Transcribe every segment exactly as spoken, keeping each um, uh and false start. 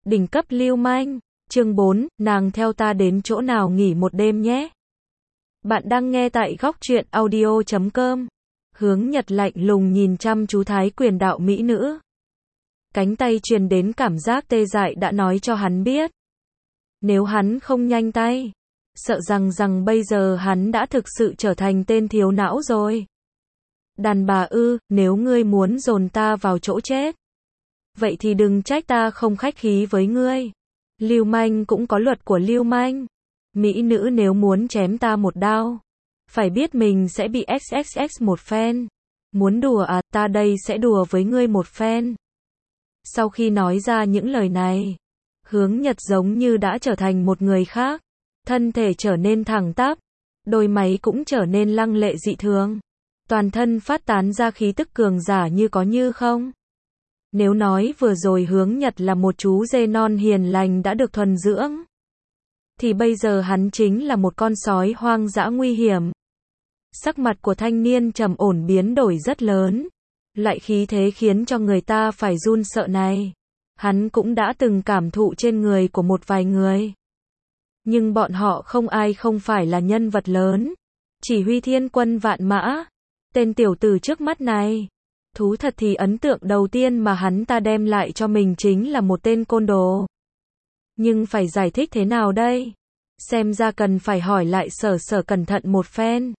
Đỉnh cấp lưu manh. Chương bốn, nàng theo ta đến chỗ nào nghỉ một đêm nhé. Bạn đang nghe tại góc truyện audio chấm com. Hướng Nhật lạnh lùng nhìn chăm chú Thái Quyền đạo mỹ nữ. Cánh tay truyền đến cảm giác tê dại đã nói cho hắn biết. Nếu hắn không nhanh tay, sợ rằng rằng bây giờ hắn đã thực sự trở thành tên thiếu não rồi. Đàn bà ư, nếu ngươi muốn dồn ta vào chỗ chết, vậy thì đừng trách ta không khách khí với ngươi. Lưu manh cũng có luật của lưu manh. Mỹ nữ nếu muốn chém ta một đao, phải biết mình sẽ bị ích ích ích một phen. Muốn đùa à, ta đây sẽ đùa với ngươi một phen. Sau khi nói ra những lời này, Hướng Nhật giống như đã trở thành một người khác. Thân thể trở nên thẳng tắp, đôi máy cũng trở nên lăng lệ dị thường. Toàn thân phát tán ra khí tức cường giả như có như không. Nếu nói vừa rồi Hướng Nhật là một chú dê non hiền lành đã được thuần dưỡng, thì bây giờ hắn chính là một con sói hoang dã nguy hiểm. Sắc mặt của thanh niên trầm ổn biến đổi rất lớn. Lại khí thế khiến cho người ta phải run sợ này. Hắn cũng đã từng cảm thụ trên người của một vài người. Nhưng bọn họ không ai không phải là nhân vật lớn. Chỉ huy thiên quân vạn mã. Tên tiểu tử trước mắt này. Thú thật thì ấn tượng đầu tiên mà hắn ta đem lại cho mình chính là một tên côn đồ. Nhưng phải giải thích thế nào đây? Xem ra cần phải hỏi lại sở sở cẩn thận một phen.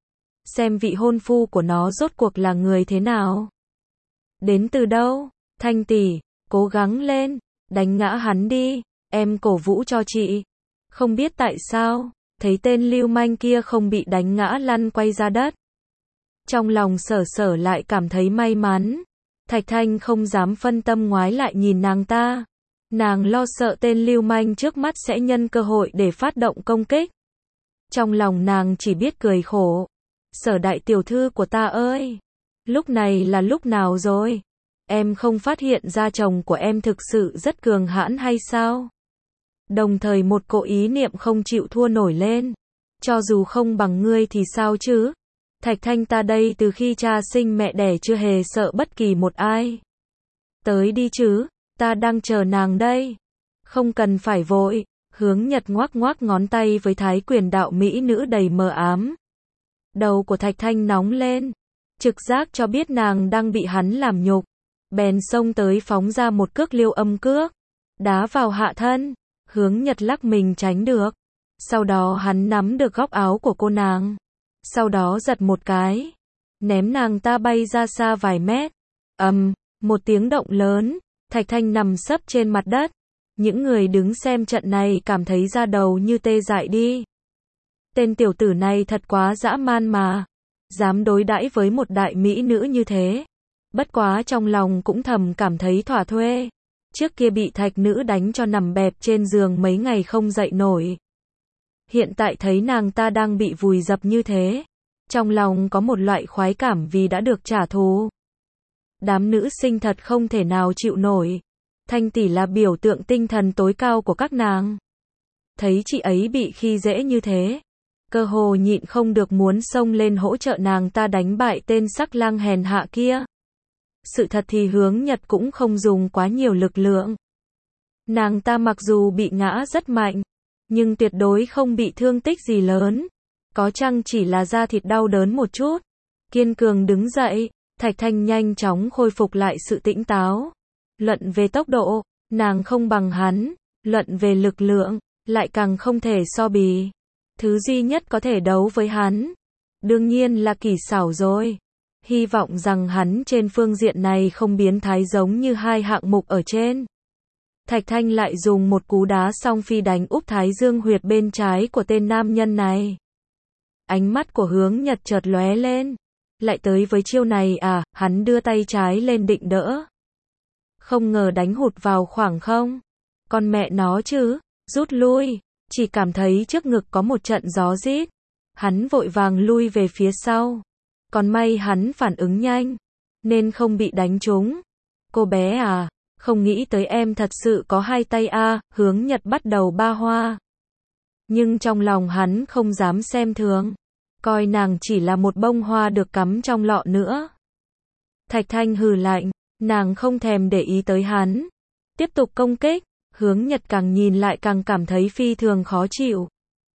Xem vị hôn phu của nó rốt cuộc là người thế nào? Đến từ đâu? Thanh tỷ, cố gắng lên, đánh ngã hắn đi, em cổ vũ cho chị. Không biết tại sao, thấy tên lưu manh kia không bị đánh ngã lăn quay ra đất. Trong lòng sở sở lại cảm thấy may mắn. Thạch Thanh không dám phân tâm ngoái lại nhìn nàng ta. Nàng lo sợ tên lưu manh trước mắt sẽ nhân cơ hội để phát động công kích. Trong lòng nàng chỉ biết cười khổ. Sở đại tiểu thư của ta ơi! Lúc này là lúc nào rồi? Em không phát hiện ra chồng của em thực sự rất cường hãn hay sao? Đồng thời một cỗ ý niệm không chịu thua nổi lên. Cho dù không bằng ngươi thì sao chứ? Thạch Thanh ta đây từ khi cha sinh mẹ đẻ chưa hề sợ bất kỳ một ai. Tới đi chứ, ta đang chờ nàng đây. Không cần phải vội. Hướng Nhật ngoác ngoác ngón tay với Thái Quyền đạo mỹ nữ đầy mờ ám. Đầu của Thạch Thanh nóng lên. Trực giác cho biết nàng đang bị hắn làm nhục. Bèn xông tới phóng ra một cước liêu âm cước. Đá vào hạ thân. Hướng Nhật lắc mình tránh được. Sau đó hắn nắm được góc áo của cô nàng. Sau đó giật một cái. Ném nàng ta bay ra xa vài mét. Ầm, um, một tiếng động lớn. Thạch Thanh nằm sấp trên mặt đất. Những người đứng xem trận này cảm thấy da đầu như tê dại đi. Tên tiểu tử này thật quá dã man mà. Dám đối đãi với một đại mỹ nữ như thế. Bất quá trong lòng cũng thầm cảm thấy thỏa thuê. Trước kia bị thạch nữ đánh cho nằm bẹp trên giường mấy ngày không dậy nổi. Hiện tại thấy nàng ta đang bị vùi dập như thế. Trong lòng có một loại khoái cảm vì đã được trả thù. Đám nữ sinh thật không thể nào chịu nổi. Thanh tỷ là biểu tượng tinh thần tối cao của các nàng. Thấy chị ấy bị khi dễ như thế. Cơ hồ nhịn không được muốn xông lên hỗ trợ nàng ta đánh bại tên sắc lang hèn hạ kia. Sự thật thì Hướng Nhật cũng không dùng quá nhiều lực lượng. Nàng ta mặc dù bị ngã rất mạnh, nhưng tuyệt đối không bị thương tích gì lớn. Có chăng chỉ là da thịt đau đớn một chút. Kiên cường đứng dậy, Thạch Thanh nhanh chóng khôi phục lại sự tĩnh táo. Luận về tốc độ, nàng không bằng hắn. Luận về lực lượng, lại càng không thể so bì. Thứ duy nhất có thể đấu với hắn, đương nhiên là kỹ xảo rồi. Hy vọng rằng hắn trên phương diện này không biến thái giống như hai hạng mục ở trên. Thạch Thanh lại dùng một cú đá song phi đánh úp thái dương huyệt bên trái của tên nam nhân này. Ánh mắt của Hướng Nhật chợt lóe lên. Lại tới với chiêu này à, hắn đưa tay trái lên định đỡ. Không ngờ đánh hụt vào khoảng không. Con mẹ nó chứ, rút lui. Chỉ cảm thấy trước ngực có một trận gió rít. Hắn vội vàng lui về phía sau. Còn may hắn phản ứng nhanh, nên không bị đánh trúng. Cô bé à, không nghĩ tới em thật sự có hai tay a. Hướng Nhật bắt đầu ba hoa. Nhưng trong lòng hắn không dám xem thường. Coi nàng chỉ là một bông hoa được cắm trong lọ nữa. Thạch Thanh hừ lạnh, nàng không thèm để ý tới hắn. Tiếp tục công kích. Hướng Nhật càng nhìn lại càng cảm thấy phi thường khó chịu.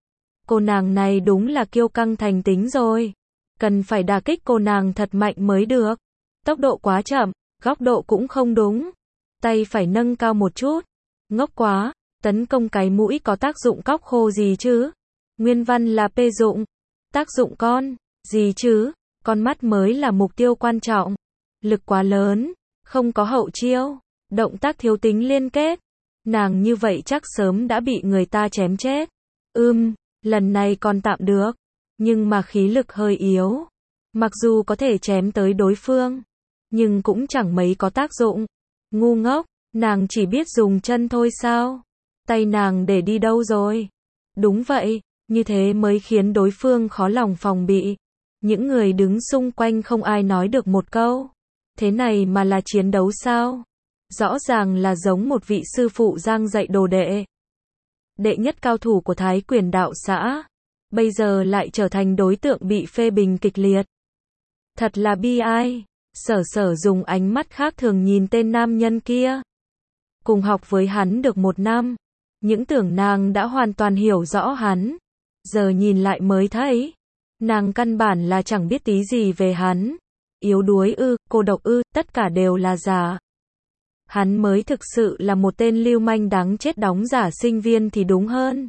Cô nàng này đúng là kiêu căng thành tính rồi. Cần phải đả kích cô nàng thật mạnh mới được. Tốc độ quá chậm, góc độ cũng không đúng. Tay phải nâng cao một chút. Ngốc quá, tấn công cái mũi có tác dụng cóc khô gì chứ? Nguyên văn là P dụng. Tác dụng con, gì chứ? Con mắt mới là mục tiêu quan trọng. Lực quá lớn, không có hậu chiêu. Động tác thiếu tính liên kết. Nàng như vậy chắc sớm đã bị người ta chém chết. Ưm, lần này còn tạm được. Nhưng mà khí lực hơi yếu. Mặc dù có thể chém tới đối phương. Nhưng cũng chẳng mấy có tác dụng. Ngu ngốc, nàng chỉ biết dùng chân thôi sao? Tay nàng để đi đâu rồi? Đúng vậy, như thế mới khiến đối phương khó lòng phòng bị. Những người đứng xung quanh không ai nói được một câu. Thế này mà là chiến đấu sao? Rõ ràng là giống một vị sư phụ giang dạy đồ đệ. Đệ nhất cao thủ của Thái Quyền đạo xã. Bây giờ lại trở thành đối tượng bị phê bình kịch liệt. Thật là bi ai. Sở Sở dùng ánh mắt khác thường nhìn tên nam nhân kia. Cùng học với hắn được một năm. Những tưởng nàng đã hoàn toàn hiểu rõ hắn. Giờ nhìn lại mới thấy. Nàng căn bản là chẳng biết tí gì về hắn. Yếu đuối ư, cô độc ư, tất cả đều là giả. Hắn mới thực sự là một tên lưu manh đáng chết đóng giả sinh viên thì đúng hơn.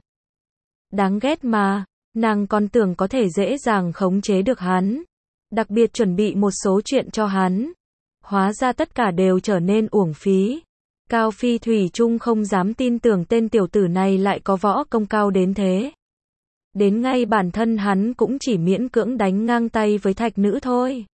Đáng ghét mà, nàng còn tưởng có thể dễ dàng khống chế được hắn. Đặc biệt chuẩn bị một số chuyện cho hắn. Hóa ra tất cả đều trở nên uổng phí. Cao Phi thủy chung không dám tin tưởng tên tiểu tử này lại có võ công cao đến thế. Đến ngay bản thân hắn cũng chỉ miễn cưỡng đánh ngang tay với thạch nữ thôi.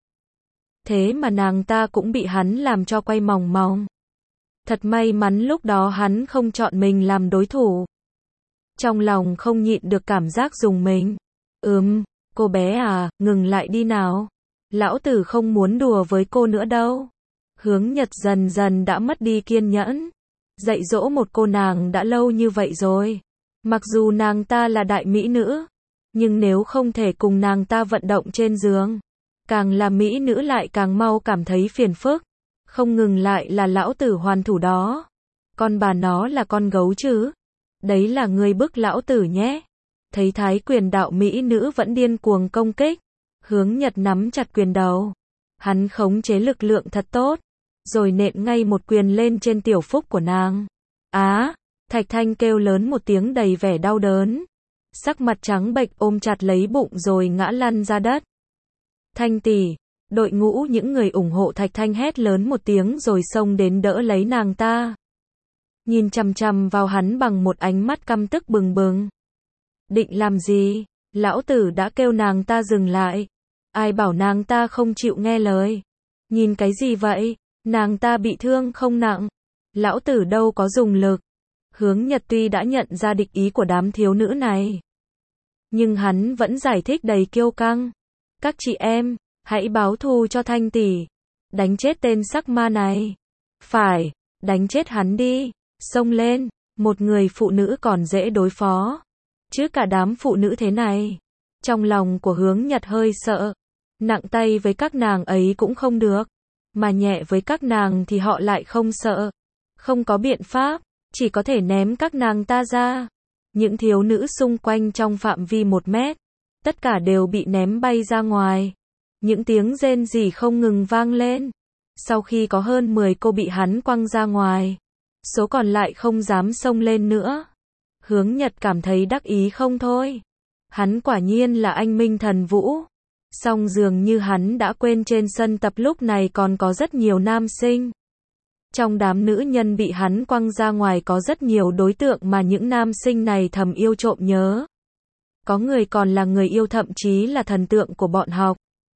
Thế mà nàng ta cũng bị hắn làm cho quay mòng mòng. Thật may mắn lúc đó hắn không chọn mình làm đối thủ. Trong lòng không nhịn được cảm giác dùng mình. Ừm, cô bé à, ngừng lại đi nào. Lão tử không muốn đùa với cô nữa đâu. Hướng Nhật dần dần đã mất đi kiên nhẫn. Dạy dỗ một cô nàng đã lâu như vậy rồi. Mặc dù nàng ta là đại mỹ nữ. Nhưng nếu không thể cùng nàng ta vận động trên giường. Càng là mỹ nữ lại càng mau cảm thấy phiền phức. Không ngừng lại là lão tử hoàn thủ đó. Con bà nó là con gấu chứ. Đấy là người bức lão tử nhé. Thấy Thái Quyền đạo mỹ nữ vẫn điên cuồng công kích. Hướng Nhật nắm chặt quyền đầu. Hắn khống chế lực lượng thật tốt. Rồi nện ngay một quyền lên trên tiểu phúc của nàng. Á, Thạch Thanh kêu lớn một tiếng đầy vẻ đau đớn. Sắc mặt trắng bệch ôm chặt lấy bụng rồi ngã lăn ra đất. Thanh tỷ, đội ngũ những người ủng hộ Thạch Thanh hét lớn một tiếng rồi xông đến đỡ lấy nàng ta. Nhìn chằm chằm vào hắn bằng một ánh mắt căm tức bừng bừng. Định làm gì? Lão tử đã kêu nàng ta dừng lại. Ai bảo nàng ta không chịu nghe lời? Nhìn cái gì vậy? Nàng ta bị thương không nặng. Lão tử đâu có dùng lực. Hướng Nhật tuy đã nhận ra địch ý của đám thiếu nữ này. Nhưng hắn vẫn giải thích đầy kiêu căng. Các chị em, hãy báo thù cho Thanh tỷ. Đánh chết tên sắc ma này. Phải, đánh chết hắn đi. Xông lên, một người phụ nữ còn dễ đối phó. Chứ cả đám phụ nữ thế này. Trong lòng của Hướng Nhật hơi sợ. Nặng tay với các nàng ấy cũng không được. Mà nhẹ với các nàng thì họ lại không sợ. Không có biện pháp, chỉ có thể ném các nàng ta ra. Những thiếu nữ xung quanh trong phạm vi một mét. Tất cả đều bị ném bay ra ngoài. Những tiếng rên rỉ không ngừng vang lên. Sau khi có hơn mười cô bị hắn quăng ra ngoài. Số còn lại không dám xông lên nữa. Hướng Nhật cảm thấy đắc ý không thôi. Hắn quả nhiên là anh minh thần vũ. Song dường như hắn đã quên trên sân tập lúc này còn có rất nhiều nam sinh. Trong đám nữ nhân bị hắn quăng ra ngoài có rất nhiều đối tượng mà những nam sinh này thầm yêu trộm nhớ. Có người còn là người yêu thậm chí là thần tượng của bọn học.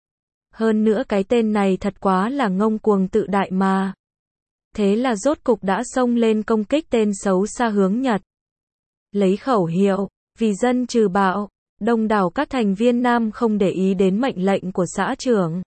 Hơn nữa cái tên này thật quá là ngông cuồng tự đại mà. Thế là rốt cục đã xông lên công kích tên xấu xa Hướng Nhật. Lấy khẩu hiệu, vì dân trừ bạo, đông đảo các thành viên nam không để ý đến mệnh lệnh của xã trưởng.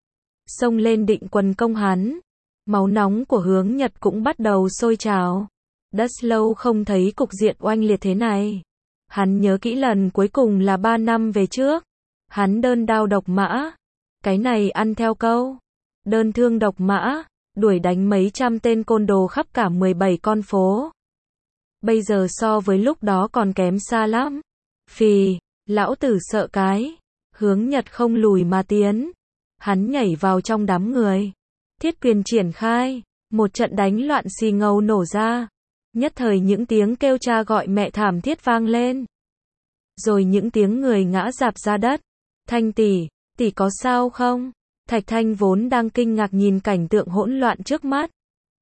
Xông lên định quần công hắn. Máu nóng của Hướng Nhật cũng bắt đầu sôi trào. Đất lâu không thấy cục diện oanh liệt thế này. Hắn nhớ kỹ lần cuối cùng là ba năm về trước. Hắn đơn đao độc mã. Cái này ăn theo câu. Đơn thương độc mã. Đuổi đánh mấy trăm tên côn đồ khắp cả mười bảy con phố. Bây giờ so với lúc đó còn kém xa lắm. Phì, lão tử sợ cái. Hướng Nhật không lùi mà tiến. Hắn nhảy vào trong đám người. Thiết quyền triển khai. Một trận đánh loạn xì ngầu nổ ra. Nhất thời những tiếng kêu cha gọi mẹ thảm thiết vang lên. Rồi những tiếng người ngã rạp ra đất. Thanh tỷ, tỷ có sao không? Thạch Thanh vốn đang kinh ngạc nhìn cảnh tượng hỗn loạn trước mắt.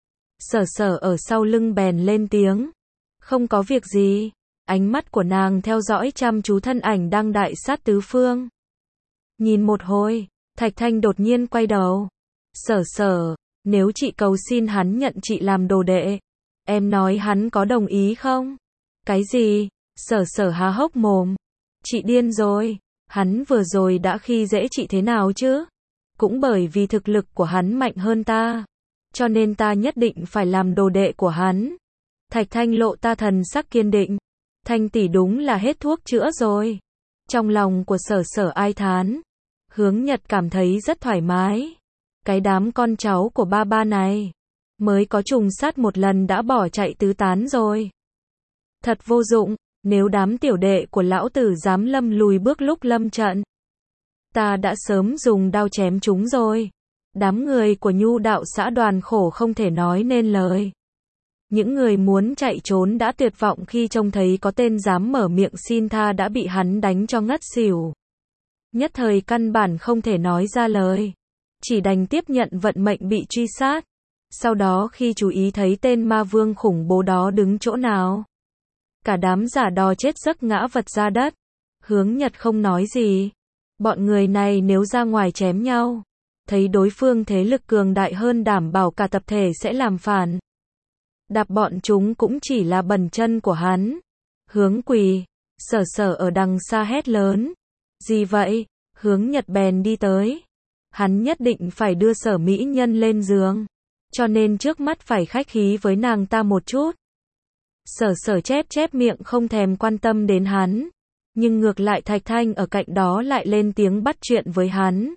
Sở sở ở sau lưng bèn lên tiếng. Không có việc gì. Ánh mắt của nàng theo dõi chăm chú thân ảnh đang đại sát tứ phương. Nhìn một hồi, Thạch Thanh đột nhiên quay đầu. Sở sở, nếu chị cầu xin hắn nhận chị làm đồ đệ, em nói hắn có đồng ý không? Cái gì? Sở sở há hốc mồm. Chị điên rồi, hắn vừa rồi đã khi dễ chị thế nào chứ? Cũng bởi vì thực lực của hắn mạnh hơn ta, cho nên ta nhất định phải làm đồ đệ của hắn. Thạch Thanh lộ ta thần sắc kiên định. Thanh tỷ đúng là hết thuốc chữa rồi. Trong lòng của sở sở ai thán. Hướng Nhật cảm thấy rất thoải mái. Cái đám con cháu của ba ba này mới có trùng sát một lần đã bỏ chạy tứ tán rồi. Thật vô dụng, nếu đám tiểu đệ của lão tử dám lâm lùi bước lúc lâm trận, ta đã sớm dùng đao chém chúng rồi. Đám người của Nhu đạo xã Đoàn khổ không thể nói nên lời. Những người muốn chạy trốn đã tuyệt vọng khi trông thấy có tên dám mở miệng xin tha đã bị hắn đánh cho ngất xỉu. Nhất thời căn bản không thể nói ra lời. Chỉ đành tiếp nhận vận mệnh bị truy sát. Sau đó khi chú ý thấy tên ma vương khủng bố đó đứng chỗ nào, cả đám giả đò chết giấc ngã vật ra đất. Hướng Nhật không nói gì. Bọn người này nếu ra ngoài chém nhau, thấy đối phương thế lực cường đại hơn đảm bảo cả tập thể sẽ làm phản. Đạp bọn chúng cũng chỉ là bẩn chân của hắn. Hướng quỳ, sở sở ở đằng xa hét lớn. Gì vậy? Hướng Nhật bèn đi tới. Hắn nhất định phải đưa sở mỹ nhân lên giường, cho nên trước mắt phải khách khí với nàng ta một chút. Sở sở chép chép miệng không thèm quan tâm đến hắn. Nhưng ngược lại Thạch Thanh ở cạnh đó lại lên tiếng bắt chuyện với hắn.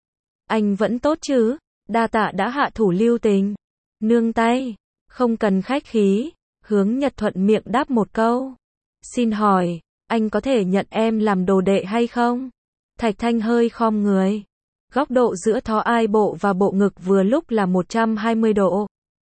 Anh vẫn tốt chứ? Đa tạ đã hạ thủ lưu tình. Nương tay. Không cần khách khí. Hướng Nhật thuận miệng đáp một câu. Xin hỏi, anh có thể nhận em làm đồ đệ hay không? Thạch Thanh hơi khom người. Góc độ giữa thó ai bộ và bộ ngực vừa lúc là một trăm hai mươi độ.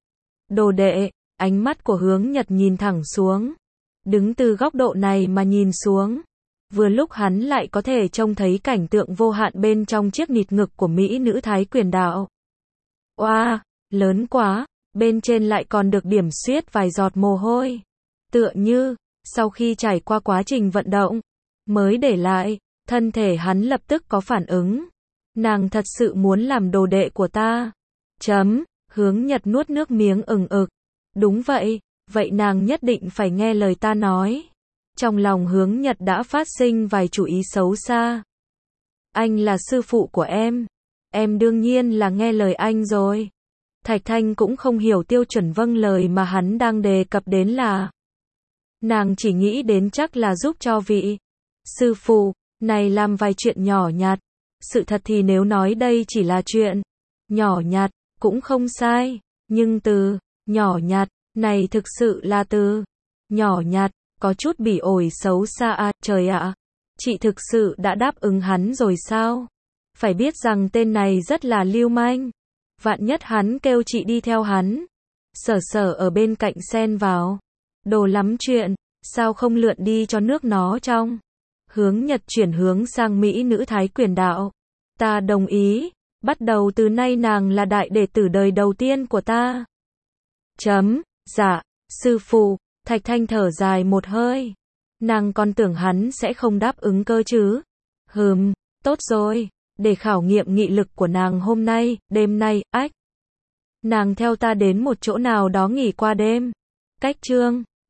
Đồ đệ, ánh mắt của Hướng Nhật nhìn thẳng xuống. Đứng từ góc độ này mà nhìn xuống, vừa lúc hắn lại có thể trông thấy cảnh tượng vô hạn bên trong chiếc nịt ngực của mỹ nữ Thái Quyền Đạo. Oa, wow, lớn quá, bên trên lại còn được điểm xuyết vài giọt mồ hôi. Tựa như, sau khi trải qua quá trình vận động, mới để lại, thân thể hắn lập tức có phản ứng. Nàng thật sự muốn làm đồ đệ của ta. Chấm, Hướng Nhật nuốt nước miếng ừng ực. Đúng vậy, vậy nàng nhất định phải nghe lời ta nói. Trong lòng Hướng Nhật đã phát sinh vài chủ ý xấu xa. Anh là sư phụ của em. Em đương nhiên là nghe lời anh rồi. Thạch Thanh cũng không hiểu tiêu chuẩn vâng lời mà hắn đang đề cập đến là. Nàng chỉ nghĩ đến chắc là giúp cho vị sư phụ này làm vài chuyện nhỏ nhặt. Sự thật thì nếu nói đây chỉ là chuyện nhỏ nhặt, cũng không sai. Nhưng từ nhỏ nhặt này thực sự là từ nhỏ nhặt, có chút bỉ ổi xấu xa à, trời ạ. À, chị thực sự đã đáp ứng hắn rồi sao? Phải biết rằng tên này rất là lưu manh. Vạn nhất hắn kêu chị đi theo hắn. Sở sở ở bên cạnh xen vào. Đồ lắm chuyện, sao không lượn đi cho nước nó trong. Hướng Nhật chuyển hướng sang mỹ nữ Thái Quyền Đạo. Ta đồng ý, bắt đầu từ nay nàng là đại đệ tử đời đầu tiên của ta. Chấm, dạ, sư phụ. Thạch Thanh thở dài một hơi. Nàng còn tưởng hắn sẽ không đáp ứng cơ chứ. Hừm, tốt rồi, để khảo nghiệm nghị lực của nàng hôm nay, đêm nay, ách. Nàng theo ta đến một chỗ nào đó nghỉ qua đêm. Cách chương